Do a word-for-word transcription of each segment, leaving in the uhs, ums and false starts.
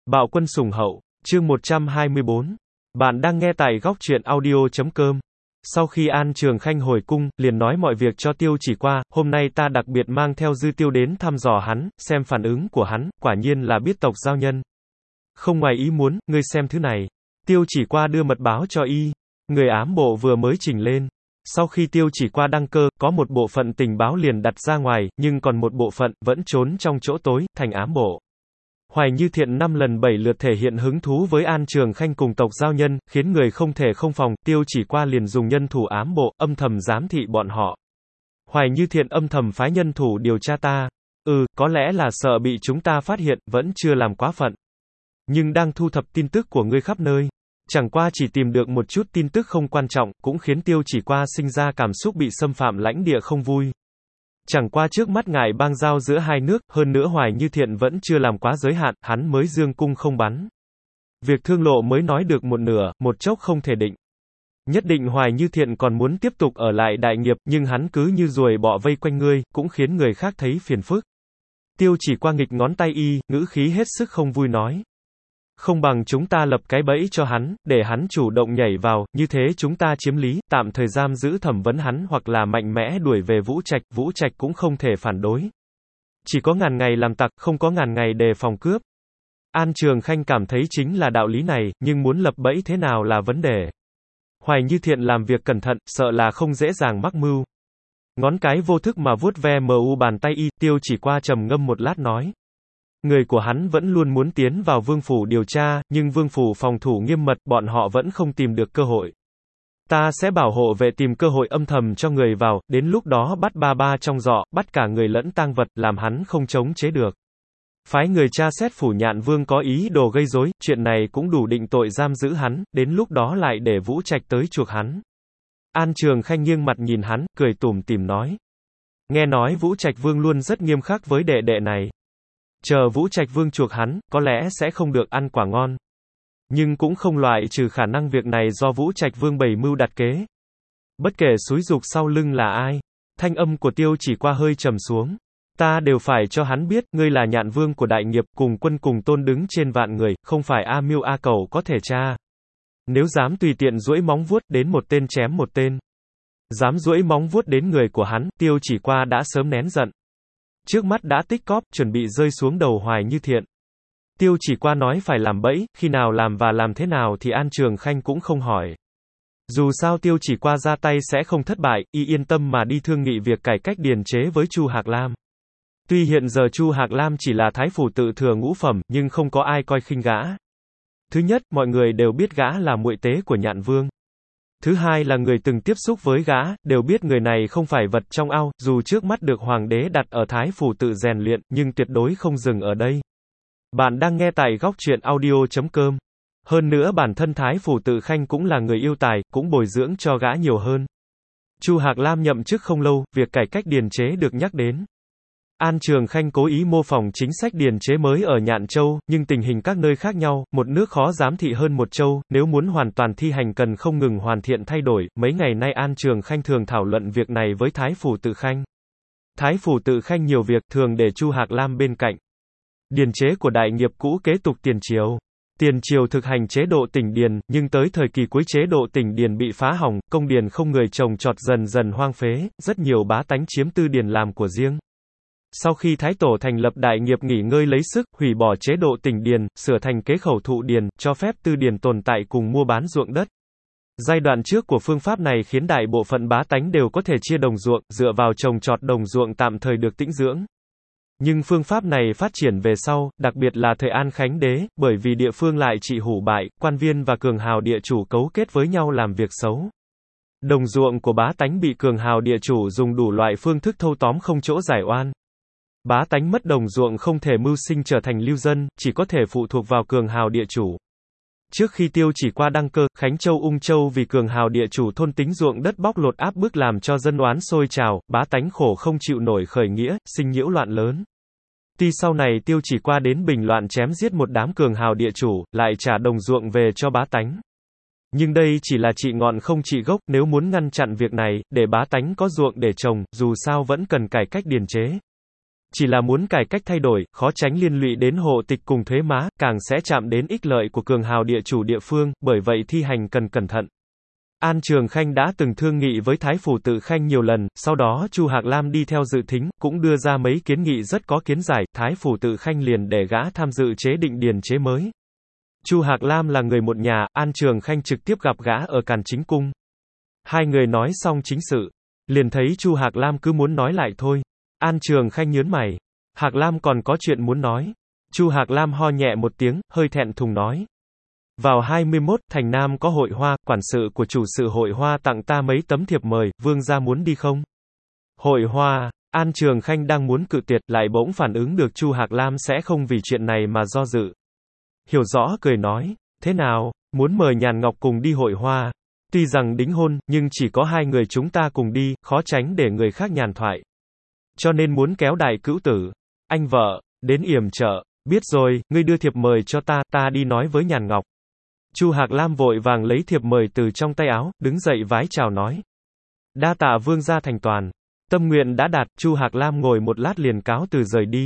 Bạo quân sùng hậu, chương một trăm hai mươi bốn. Bạn đang nghe tại góc truyện audio.com. Sau khi An Trường Khanh hồi cung, liền nói mọi việc cho Tiêu Chỉ Qua, hôm nay ta đặc biệt mang theo Dư Tiêu đến thăm dò hắn, xem phản ứng của hắn, quả nhiên là biết tộc giao nhân. Không ngoài ý muốn, ngươi xem thứ này. Tiêu Chỉ Qua đưa mật báo cho y. Người ám bộ vừa mới trình lên. Sau khi Tiêu Chỉ Qua đăng cơ, có một bộ phận tình báo liền đặt ra ngoài, nhưng còn một bộ phận, vẫn trốn trong chỗ tối, thành ám bộ. Hoài Như Thiện năm lần bảy lượt thể hiện hứng thú với An Trường Khanh cùng tộc giao nhân, khiến người không thể không phòng, Tiêu Chỉ Qua liền dùng nhân thủ ám bộ, âm thầm giám thị bọn họ. Hoài Như Thiện âm thầm phái nhân thủ điều tra ta. Ừ, có lẽ là sợ bị chúng ta phát hiện, vẫn chưa làm quá phận. Nhưng đang thu thập tin tức của ngươi khắp nơi. Chẳng qua chỉ tìm được một chút tin tức không quan trọng, cũng khiến Tiêu Chỉ Qua sinh ra cảm xúc bị xâm phạm lãnh địa không vui. Chẳng qua trước mắt ngài bang giao giữa hai nước, hơn nữa Hoài Như Thiện vẫn chưa làm quá giới hạn, hắn mới dương cung không bắn. Việc thương lộ mới nói được một nửa, một chốc không thể định. Nhất định Hoài Như Thiện còn muốn tiếp tục ở lại đại nghiệp, nhưng hắn cứ như ruồi bọ vây quanh ngươi, cũng khiến người khác thấy phiền phức. Tiêu Chỉ Qua nghịch ngón tay y, ngữ khí hết sức không vui nói. Không bằng chúng ta lập cái bẫy cho hắn, để hắn chủ động nhảy vào, như thế chúng ta chiếm lý, tạm thời giam giữ thẩm vấn hắn hoặc là mạnh mẽ đuổi về Vũ Trạch, Vũ Trạch cũng không thể phản đối. Chỉ có ngàn ngày làm tặc, không có ngàn ngày đề phòng cướp. An Trường Khanh cảm thấy chính là đạo lý này, nhưng muốn lập bẫy thế nào là vấn đề. Hoài Như Thiện làm việc cẩn thận, sợ là không dễ dàng mắc mưu. Ngón cái vô thức mà vuốt ve mu bàn tay y, Tiêu Chỉ Qua trầm ngâm một lát nói. Người của hắn vẫn luôn muốn tiến vào vương phủ điều tra, nhưng vương phủ phòng thủ nghiêm mật, bọn họ vẫn không tìm được cơ hội. Ta sẽ bảo hộ vệ tìm cơ hội âm thầm cho người vào, đến lúc đó bắt ba ba trong giọ, bắt cả người lẫn tang vật, làm hắn không chống chế được. Phái người tra xét phủ Nhạn Vương có ý đồ gây rối, chuyện này cũng đủ định tội giam giữ hắn, đến lúc đó lại để Vũ Trạch tới chuộc hắn. An Trường Khanh nghiêng mặt nhìn hắn, cười tủm tỉm nói. Nghe nói Vũ Trạch Vương luôn rất nghiêm khắc với đệ đệ này. Chờ Vũ Trạch Vương chuộc hắn, có lẽ sẽ không được ăn quả ngon. Nhưng cũng không loại trừ khả năng việc này do Vũ Trạch Vương bày mưu đặt kế. Bất kể xúi giục sau lưng là ai, thanh âm của Tiêu Chỉ Qua hơi trầm xuống. Ta đều phải cho hắn biết, ngươi là Nhạn Vương của đại nghiệp, cùng quân cùng tôn đứng trên vạn người, không phải A Mưu A Cầu có thể tra. Nếu dám tùy tiện duỗi móng vuốt đến một tên chém một tên. Dám duỗi móng vuốt đến người của hắn, Tiêu Chỉ Qua đã sớm nén giận. Trước mắt đã tích cóp, chuẩn bị rơi xuống đầu Hoài Như Thiện. Tiêu Chỉ Qua nói phải làm bẫy, khi nào làm và làm thế nào thì An Trường Khanh cũng không hỏi. Dù sao Tiêu Chỉ Qua ra tay sẽ không thất bại, y yên tâm mà đi thương nghị việc cải cách điền chế với Chu Hạc Lam. Tuy hiện giờ Chu Hạc Lam chỉ là thái phủ tự thừa ngũ phẩm, nhưng không có ai coi khinh gã. Thứ nhất, mọi người đều biết gã là muội tế của Nhạn Vương. Thứ hai là người từng tiếp xúc với gã, đều biết người này không phải vật trong ao, dù trước mắt được hoàng đế đặt ở thái phủ tự rèn luyện, nhưng tuyệt đối không dừng ở đây. Bạn đang nghe tại góc truyện audio.com. Hơn nữa bản thân thái phủ tự Khanh cũng là người yêu tài, cũng bồi dưỡng cho gã nhiều hơn. Chu Hạc Lam nhậm chức không lâu, việc cải cách điền chế được nhắc đến. An Trường Khanh cố ý mô phỏng chính sách điền chế mới ở Nhạn Châu, nhưng tình hình các nơi khác nhau, một nước khó giám thị hơn một châu, nếu muốn hoàn toàn thi hành cần không ngừng hoàn thiện thay đổi. Mấy ngày nay An Trường Khanh thường thảo luận việc này với Thái phủ tự Khanh. Thái phủ tự Khanh nhiều việc, thường để Chu Hạc Lam bên cạnh. Điền chế của đại nghiệp cũ kế tục tiền triều. Tiền triều thực hành chế độ tỉnh điền, nhưng tới thời kỳ cuối chế độ tỉnh điền bị phá hỏng, công điền không người trồng trọt dần dần hoang phế, rất nhiều bá tánh chiếm tư điền làm của riêng. Sau khi Thái Tổ thành lập đại nghiệp nghỉ ngơi lấy sức, hủy bỏ chế độ tỉnh điền, sửa thành kế khẩu thụ điền, cho phép tư điền tồn tại cùng mua bán ruộng đất. Giai đoạn trước của phương pháp này khiến đại bộ phận bá tánh đều có thể chia đồng ruộng, dựa vào trồng trọt đồng ruộng tạm thời được tĩnh dưỡng. Nhưng phương pháp này phát triển về sau, đặc biệt là thời An Khánh Đế, bởi vì địa phương lại trị hủ bại, quan viên và cường hào địa chủ cấu kết với nhau làm việc xấu. Đồng ruộng của bá tánh bị cường hào địa chủ dùng đủ loại phương thức thâu tóm không chỗ giải oan. Bá tánh mất đồng ruộng không thể mưu sinh trở thành lưu dân, chỉ có thể phụ thuộc vào cường hào địa chủ. Trước khi Tiêu Chỉ Qua đăng cơ, Khánh Châu Ung Châu vì cường hào địa chủ thôn tính ruộng đất bóc lột áp bức làm cho dân oán sôi trào, bá tánh khổ không chịu nổi khởi nghĩa, sinh nhiễu loạn lớn. Tuy sau này Tiêu Chỉ Qua đến bình loạn chém giết một đám cường hào địa chủ, lại trả đồng ruộng về cho bá tánh. Nhưng đây chỉ là trị ngọn không trị gốc, nếu muốn ngăn chặn việc này, để bá tánh có ruộng để trồng, dù sao vẫn cần cải cách điền chế. Chỉ là muốn cải cách thay đổi, khó tránh liên lụy đến hộ tịch cùng thuế má, càng sẽ chạm đến ích lợi của cường hào địa chủ địa phương, bởi vậy thi hành cần cẩn thận. An Trường Khanh đã từng thương nghị với Thái phủ Tự Khanh nhiều lần, sau đó Chu Hạc Lam đi theo dự thính, cũng đưa ra mấy kiến nghị rất có kiến giải, Thái phủ Tự Khanh liền để gã tham dự chế định điền chế mới. Chu Hạc Lam là người một nhà, An Trường Khanh trực tiếp gặp gã ở Càn Chính Cung. Hai người nói xong chính sự, liền thấy Chu Hạc Lam cứ muốn nói lại thôi. An Trường Khanh nhớn mày. Hạc Lam còn có chuyện muốn nói. Chu Hạc Lam ho nhẹ một tiếng, hơi thẹn thùng nói. Vào hai mươi mốt, thành Nam có hội hoa, quản sự của chủ sự hội hoa tặng ta mấy tấm thiệp mời, vương gia muốn đi không? Hội hoa, An Trường Khanh đang muốn cự tuyệt, lại bỗng phản ứng được Chu Hạc Lam sẽ không vì chuyện này mà do dự. Hiểu rõ cười nói, thế nào, muốn mời Nhàn Ngọc cùng đi hội hoa. Tuy rằng đính hôn, nhưng chỉ có hai người chúng ta cùng đi, khó tránh để người khác nhàn thoại. Cho nên muốn kéo đại cữu tử, anh vợ, đến yểm trợ, biết rồi, ngươi đưa thiệp mời cho ta, ta đi nói với Nhàn Ngọc. Chu Hạc Lam vội vàng lấy thiệp mời từ trong tay áo, đứng dậy vái chào nói. Đa tạ vương gia thành toàn. Tâm nguyện đã đạt, Chu Hạc Lam ngồi một lát liền cáo từ rời đi.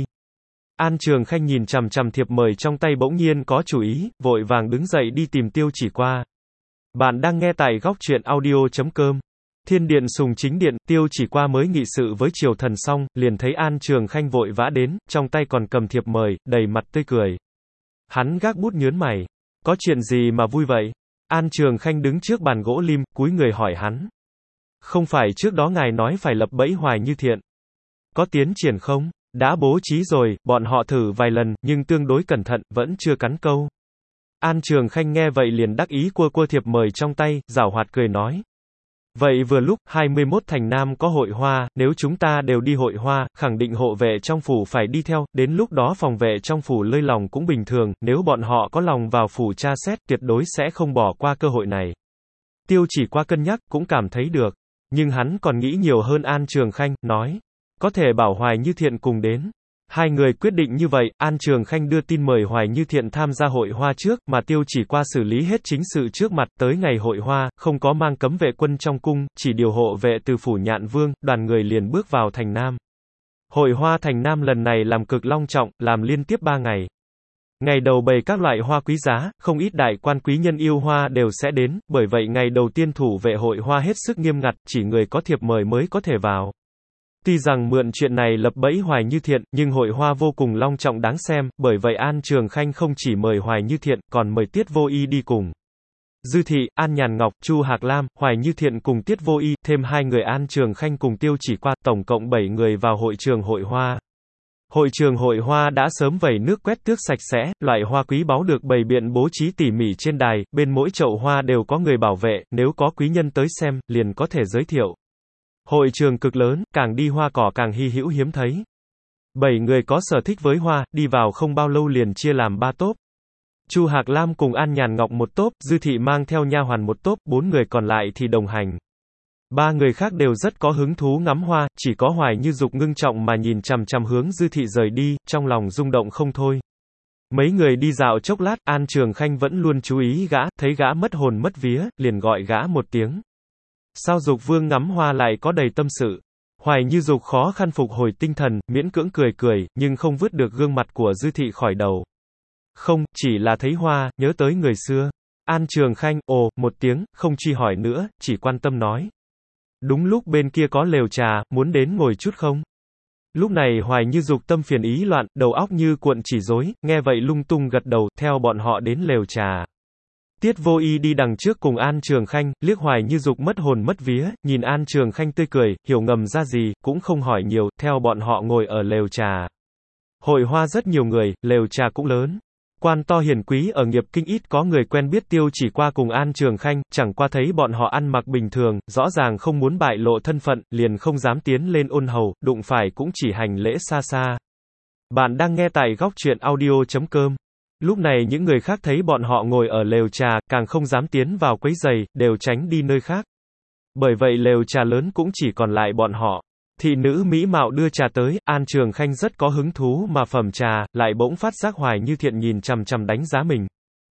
An Trường Khanh nhìn chằm chằm thiệp mời trong tay bỗng nhiên có chủ ý, vội vàng đứng dậy đi tìm Tiêu Chỉ Qua. Bạn đang nghe tại góc truyện audio chấm com. Thiên điện Sùng Chính điện, Tiêu Chỉ Qua mới nghị sự với triều thần xong, liền thấy An Trường Khanh vội vã đến, trong tay còn cầm thiệp mời, đầy mặt tươi cười. Hắn gác bút nhớn mày. Có chuyện gì mà vui vậy? An Trường Khanh đứng trước bàn gỗ lim, cúi người hỏi hắn. Không phải trước đó ngài nói phải lập bẫy Hoài Như Thiện. Có tiến triển không? Đã bố trí rồi, bọn họ thử vài lần, nhưng tương đối cẩn thận, vẫn chưa cắn câu. An Trường Khanh nghe vậy liền đắc ý cua cua thiệp mời trong tay, giảo hoạt cười nói. Vậy vừa lúc, hai mươi mốt thành Nam có hội hoa, nếu chúng ta đều đi hội hoa, khẳng định hộ vệ trong phủ phải đi theo, đến lúc đó phòng vệ trong phủ lơi lòng cũng bình thường, nếu bọn họ có lòng vào phủ tra xét, tuyệt đối sẽ không bỏ qua cơ hội này. Tiêu Chỉ Qua cân nhắc, cũng cảm thấy được. Nhưng hắn còn nghĩ nhiều hơn An Trường Khanh, nói. Có thể bảo Hoài Như Thiện cùng đến. Hai người quyết định như vậy, An Trường Khanh đưa tin mời Hoài Như Thiện tham gia hội hoa trước, mà Tiêu Chỉ Qua xử lý hết chính sự trước mặt, tới ngày hội hoa, không có mang cấm vệ quân trong cung, chỉ điều hộ vệ từ phủ Nhạn Vương, đoàn người liền bước vào thành Nam. Hội hoa thành Nam lần này làm cực long trọng, làm liên tiếp ba ngày. Ngày đầu bày các loại hoa quý giá, không ít đại quan quý nhân yêu hoa đều sẽ đến, bởi vậy ngày đầu tiên thủ vệ hội hoa hết sức nghiêm ngặt, chỉ người có thiệp mời mới có thể vào. Tuy rằng mượn chuyện này lập bẫy Hoài Như Thiện, nhưng hội hoa vô cùng long trọng đáng xem, bởi vậy An Trường Khanh không chỉ mời Hoài Như Thiện, còn mời Tiết Vô Y đi cùng. Dư Thị, An Nhàn Ngọc, Chu Hạc Lam, Hoài Như Thiện cùng Tiết Vô Y, thêm hai người An Trường Khanh cùng Tiêu Chỉ Qua, tổng cộng bảy người vào hội trường hội hoa. Hội trường hội hoa đã sớm vẩy nước quét tước sạch sẽ, loại hoa quý báu được bày biện bố trí tỉ mỉ trên đài, bên mỗi chậu hoa đều có người bảo vệ, nếu có quý nhân tới xem, liền có thể giới thiệu. Hội trường cực lớn, càng đi hoa cỏ càng hy hữu hiếm thấy. Bảy người có sở thích với hoa, đi vào không bao lâu liền chia làm ba tốp. Chu Hạc Lam cùng An Nhàn Ngọc một tốp, Dư Thị mang theo nha hoàn một tốp, bốn người còn lại thì đồng hành. Ba người khác đều rất có hứng thú ngắm hoa, chỉ có Hoài Như Dục ngưng trọng mà nhìn chằm chằm hướng Dư Thị rời đi, trong lòng rung động không thôi. Mấy người đi dạo chốc lát, An Trường Khanh vẫn luôn chú ý gã, thấy gã mất hồn mất vía, liền gọi gã một tiếng. Sao Dục Vương ngắm hoa lại có đầy tâm sự? Hoài Như Dục khó khăn phục hồi tinh thần, miễn cưỡng cười cười, nhưng không vứt được gương mặt của Dư Thị khỏi đầu. Không, chỉ là thấy hoa, nhớ tới người xưa. An Trường Khanh, ồ, một tiếng, không truy hỏi nữa, chỉ quan tâm nói. Đúng lúc bên kia có lều trà, muốn đến ngồi chút không? Lúc này Hoài Như Dục tâm phiền ý loạn, đầu óc như cuộn chỉ rối, nghe vậy lung tung gật đầu, theo bọn họ đến lều trà. Tiết Vô Y đi đằng trước cùng An Trường Khanh, liếc Hoài Như Dục mất hồn mất vía, nhìn An Trường Khanh tươi cười, hiểu ngầm ra gì, cũng không hỏi nhiều, theo bọn họ ngồi ở lều trà. Hội hoa rất nhiều người, lều trà cũng lớn. Quan to hiền quý ở Nghiệp Kinh ít có người quen biết Tiêu Chỉ Qua cùng An Trường Khanh, chẳng qua thấy bọn họ ăn mặc bình thường, rõ ràng không muốn bại lộ thân phận, liền không dám tiến lên ôn hầu, đụng phải cũng chỉ hành lễ xa xa. Bạn đang nghe tại góc truyện audio chấm com. Lúc này những người khác thấy bọn họ ngồi ở lều trà, càng không dám tiến vào quấy rầy, đều tránh đi nơi khác. Bởi vậy lều trà lớn cũng chỉ còn lại bọn họ. Thị nữ mỹ mạo đưa trà tới, An Trường Khanh rất có hứng thú mà phẩm trà, lại bỗng phát giác Hoài Như Thiện nhìn chằm chằm đánh giá mình.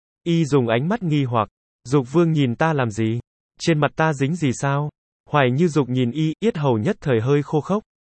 Y dùng ánh mắt nghi hoặc, Dục Vương nhìn ta làm gì? Trên mặt ta dính gì sao? Hoài Như Dục nhìn y, yết hầu nhất thời hơi khô khốc.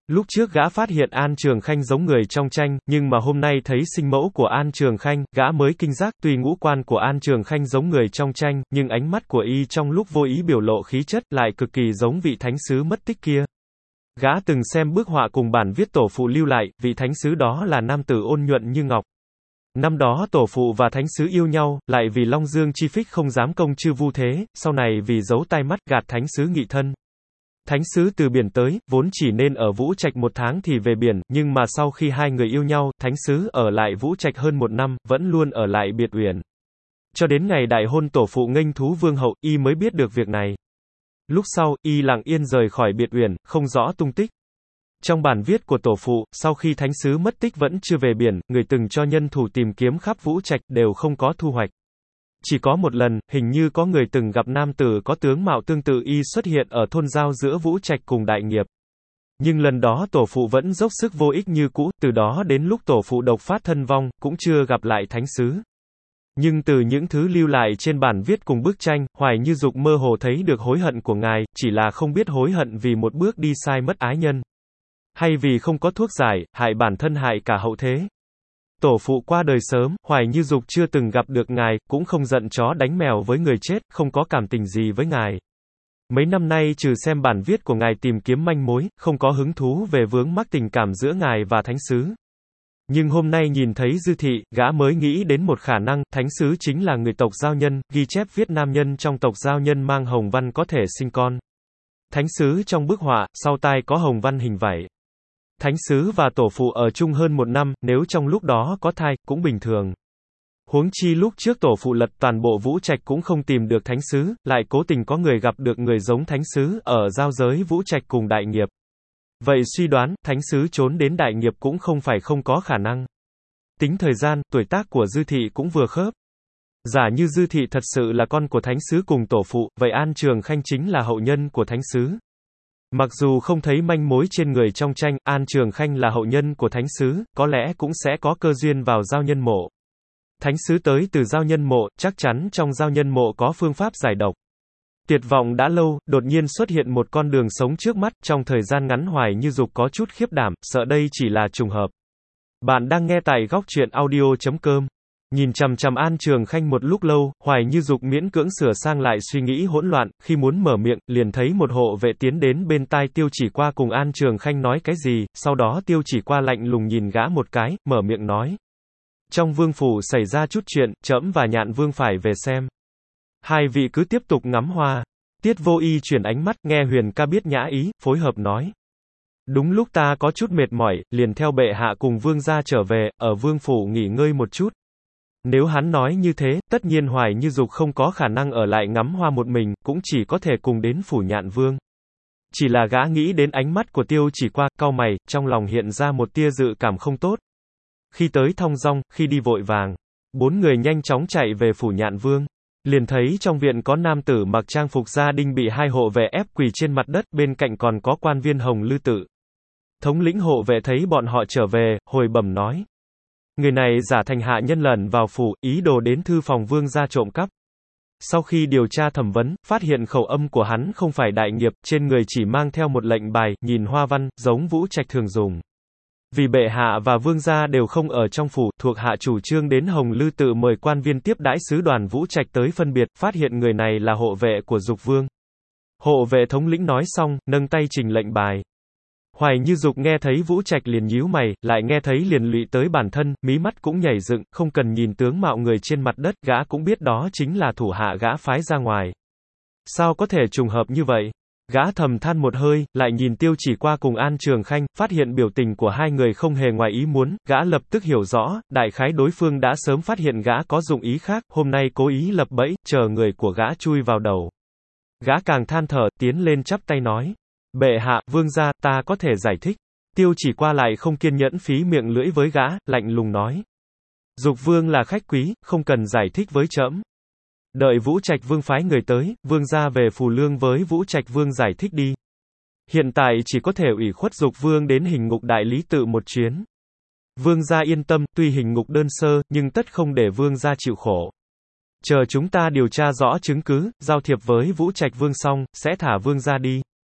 Lúc trước gã phát hiện An Trường Khanh giống người trong tranh, nhưng mà hôm nay thấy sinh mẫu của An Trường Khanh, gã mới kinh giác, tuy ngũ quan của An Trường Khanh giống người trong tranh, nhưng ánh mắt của y trong lúc vô ý biểu lộ khí chất, lại cực kỳ giống vị thánh sứ mất tích kia. Gã từng xem bức họa cùng bản viết tổ phụ lưu lại, vị thánh sứ đó là nam tử ôn nhuận như ngọc. Năm đó tổ phụ và thánh sứ yêu nhau, lại vì Long Dương chi phích không dám công chư vu thế, sau này vì giấu tai mắt gạt thánh sứ nghị thân. Thánh sứ từ biển tới, vốn chỉ nên ở Vũ Trạch một tháng thì về biển, nhưng mà sau khi hai người yêu nhau, thánh sứ ở lại Vũ Trạch hơn một năm, vẫn luôn ở lại Biệt Uyển. Cho đến ngày đại hôn tổ phụ nghênh thú vương hậu, y mới biết được việc này. Lúc sau, y lặng yên rời khỏi Biệt Uyển, không rõ tung tích. Trong bản viết của tổ phụ, sau khi thánh sứ mất tích vẫn chưa về biển, người từng cho nhân thủ tìm kiếm khắp Vũ Trạch đều không có thu hoạch. Chỉ có một lần, hình như có người từng gặp nam tử có tướng mạo tương tự y xuất hiện ở thôn giao giữa Vũ Trạch cùng Đại Nghiệp. Nhưng lần đó tổ phụ vẫn dốc sức vô ích như cũ, từ đó đến lúc tổ phụ độc phát thân vong, cũng chưa gặp lại thánh sứ. Nhưng từ những thứ lưu lại trên bản viết cùng bức tranh, Hoài Như Dục mơ hồ thấy được hối hận của ngài, chỉ là không biết hối hận vì một bước đi sai mất ái nhân, hay vì không có thuốc giải, hại bản thân hại cả hậu thế. Tổ phụ qua đời sớm, Hoài Như Dục chưa từng gặp được ngài, cũng không giận chó đánh mèo với người chết, không có cảm tình gì với ngài. Mấy năm nay trừ xem bản viết của ngài tìm kiếm manh mối, không có hứng thú về vướng mắc tình cảm giữa ngài và thánh sứ. Nhưng hôm nay nhìn thấy dư thị, gã mới nghĩ đến một khả năng, thánh sứ chính là người tộc Giao Nhân, ghi chép viết nam nhân trong tộc Giao Nhân mang hồng văn có thể sinh con. Thánh sứ trong bức họa, sau tai có hồng văn hình vảy. Thánh sứ và tổ phụ ở chung hơn một năm, nếu trong lúc đó có thai, cũng bình thường. Huống chi lúc trước tổ phụ lật toàn bộ Vũ Trạch cũng không tìm được thánh sứ, lại cố tình có người gặp được người giống thánh sứ, ở giao giới Vũ Trạch cùng Đại Nghiệp. Vậy suy đoán, thánh sứ trốn đến Đại Nghiệp cũng không phải không có khả năng. Tính thời gian, tuổi tác của dư thị cũng vừa khớp. Giả như dư thị thật sự là con của thánh sứ cùng tổ phụ, vậy An Trường Khanh chính là hậu nhân của thánh sứ. Mặc dù không thấy manh mối trên người trong tranh, An Trường Khanh là hậu nhân của thánh sứ, có lẽ cũng sẽ có cơ duyên vào giao nhân mộ. Thánh sứ tới từ giao nhân mộ, chắc chắn trong giao nhân mộ có phương pháp giải độc. Tuyệt vọng đã lâu, đột nhiên xuất hiện một con đường sống trước mắt, trong thời gian ngắn Hoài Như Dục có chút khiếp đảm, sợ đây chỉ là trùng hợp. Bạn đang nghe tại góc truyện audio chấm com. Nhìn chằm chằm An Trường Khanh một lúc lâu, Hoài Như Dục miễn cưỡng sửa sang lại suy nghĩ hỗn loạn, khi muốn mở miệng, liền thấy một hộ vệ tiến đến bên tai Tiêu Chỉ Qua cùng An Trường Khanh nói cái gì, sau đó Tiêu Chỉ Qua lạnh lùng nhìn gã một cái, mở miệng nói. Trong vương phủ xảy ra chút chuyện, trẫm và Nhạn Vương phải về xem. Hai vị cứ tiếp tục ngắm hoa. Tiết Vô Y chuyển ánh mắt, nghe Huyền ca biết nhã ý, phối hợp nói. Đúng lúc ta có chút mệt mỏi, liền theo bệ hạ cùng vương gia trở về, ở vương phủ nghỉ ngơi một chút. Nếu hắn nói như thế, tất nhiên Hoài Như Dục không có khả năng ở lại ngắm hoa một mình, cũng chỉ có thể cùng đến phủ Nhạn Vương. Chỉ là gã nghĩ đến ánh mắt của Tiêu Chỉ Qua, cau mày, trong lòng hiện ra một tia dự cảm không tốt. Khi tới thong dong, khi đi vội vàng, bốn người nhanh chóng chạy về phủ Nhạn Vương. Liền thấy trong viện có nam tử mặc trang phục gia đình bị hai hộ vệ ép quỳ trên mặt đất, bên cạnh còn có quan viên Hồng Lư Tự. Thống lĩnh hộ vệ thấy bọn họ trở về, hồi bẩm nói. Người này giả thành hạ nhân lẩn vào phủ, ý đồ đến thư phòng vương gia trộm cắp. Sau khi điều tra thẩm vấn, phát hiện khẩu âm của hắn không phải Đại Nghiệp, trên người chỉ mang theo một lệnh bài, nhìn hoa văn, giống Vũ Trạch thường dùng. Vì bệ hạ và vương gia đều không ở trong phủ, thuộc hạ chủ trương đến Hồng Lư Tự mời quan viên tiếp đãi sứ đoàn Vũ Trạch tới phân biệt, phát hiện người này là hộ vệ của Dục Vương. Hộ vệ thống lĩnh nói xong, nâng tay trình lệnh bài. Hoài Như Dục nghe thấy Vũ Trạch liền nhíu mày, lại nghe thấy liền lụy tới bản thân, mí mắt cũng nhảy dựng, không cần nhìn tướng mạo người trên mặt đất, gã cũng biết đó chính là thủ hạ gã phái ra ngoài. Sao có thể trùng hợp như vậy? Gã thầm than một hơi, lại nhìn Tiêu Chỉ Qua cùng An Trường Khanh, phát hiện biểu tình của hai người không hề ngoài ý muốn, gã lập tức hiểu rõ, đại khái đối phương đã sớm phát hiện gã có dụng ý khác, hôm nay cố ý lập bẫy, chờ người của gã chui vào đầu. Gã càng than thở, tiến lên chắp tay nói. Bệ hạ, vương gia, ta có thể giải thích. Tiêu Chỉ Qua lại không kiên nhẫn phí miệng lưỡi với gã, lạnh lùng nói. Dục vương là khách quý, không cần giải thích với trẫm. Đợi Vũ Trạch Vương phái người tới, vương gia về Phù Lương với Vũ Trạch Vương giải thích đi. Hiện tại chỉ có thể ủy khuất Dục Vương đến Hình Ngục Đại Lý Tự một chuyến. Vương gia yên tâm, tuy hình ngục đơn sơ, nhưng tất không để vương gia chịu khổ. Chờ chúng ta điều tra rõ chứng cứ, giao thiệp với Vũ Trạch Vương xong, sẽ thả vương gia đi.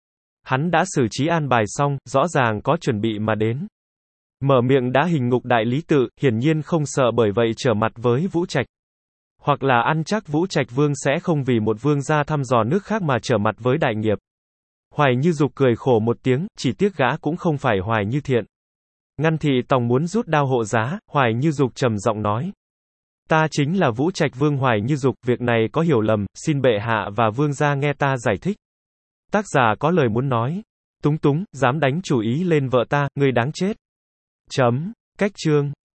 Hắn đã xử trí an bài xong, rõ ràng có chuẩn bị mà đến. Mở miệng đã hình ngục đại lý tự, hiển nhiên không sợ bởi vậy trở mặt với Vũ Trạch. Hoặc là ăn chắc Vũ Trạch Vương sẽ không vì một vương gia thăm dò nước khác mà trở mặt với đại nghiệp. Hoài Như Dục cười khổ một tiếng, chỉ tiếc gã cũng không phải Hoài Như Thiện. Ngăn thị tòng muốn rút đao hộ giá, Hoài Như Dục trầm giọng nói. Ta chính là Vũ Trạch Vương Hoài Như Dục, việc này có hiểu lầm, xin bệ hạ và vương gia nghe ta giải thích. Tác giả có lời muốn nói. Túng túng, dám đánh chủ ý lên vợ ta, ngươi đáng chết. Chấm. Cách chương.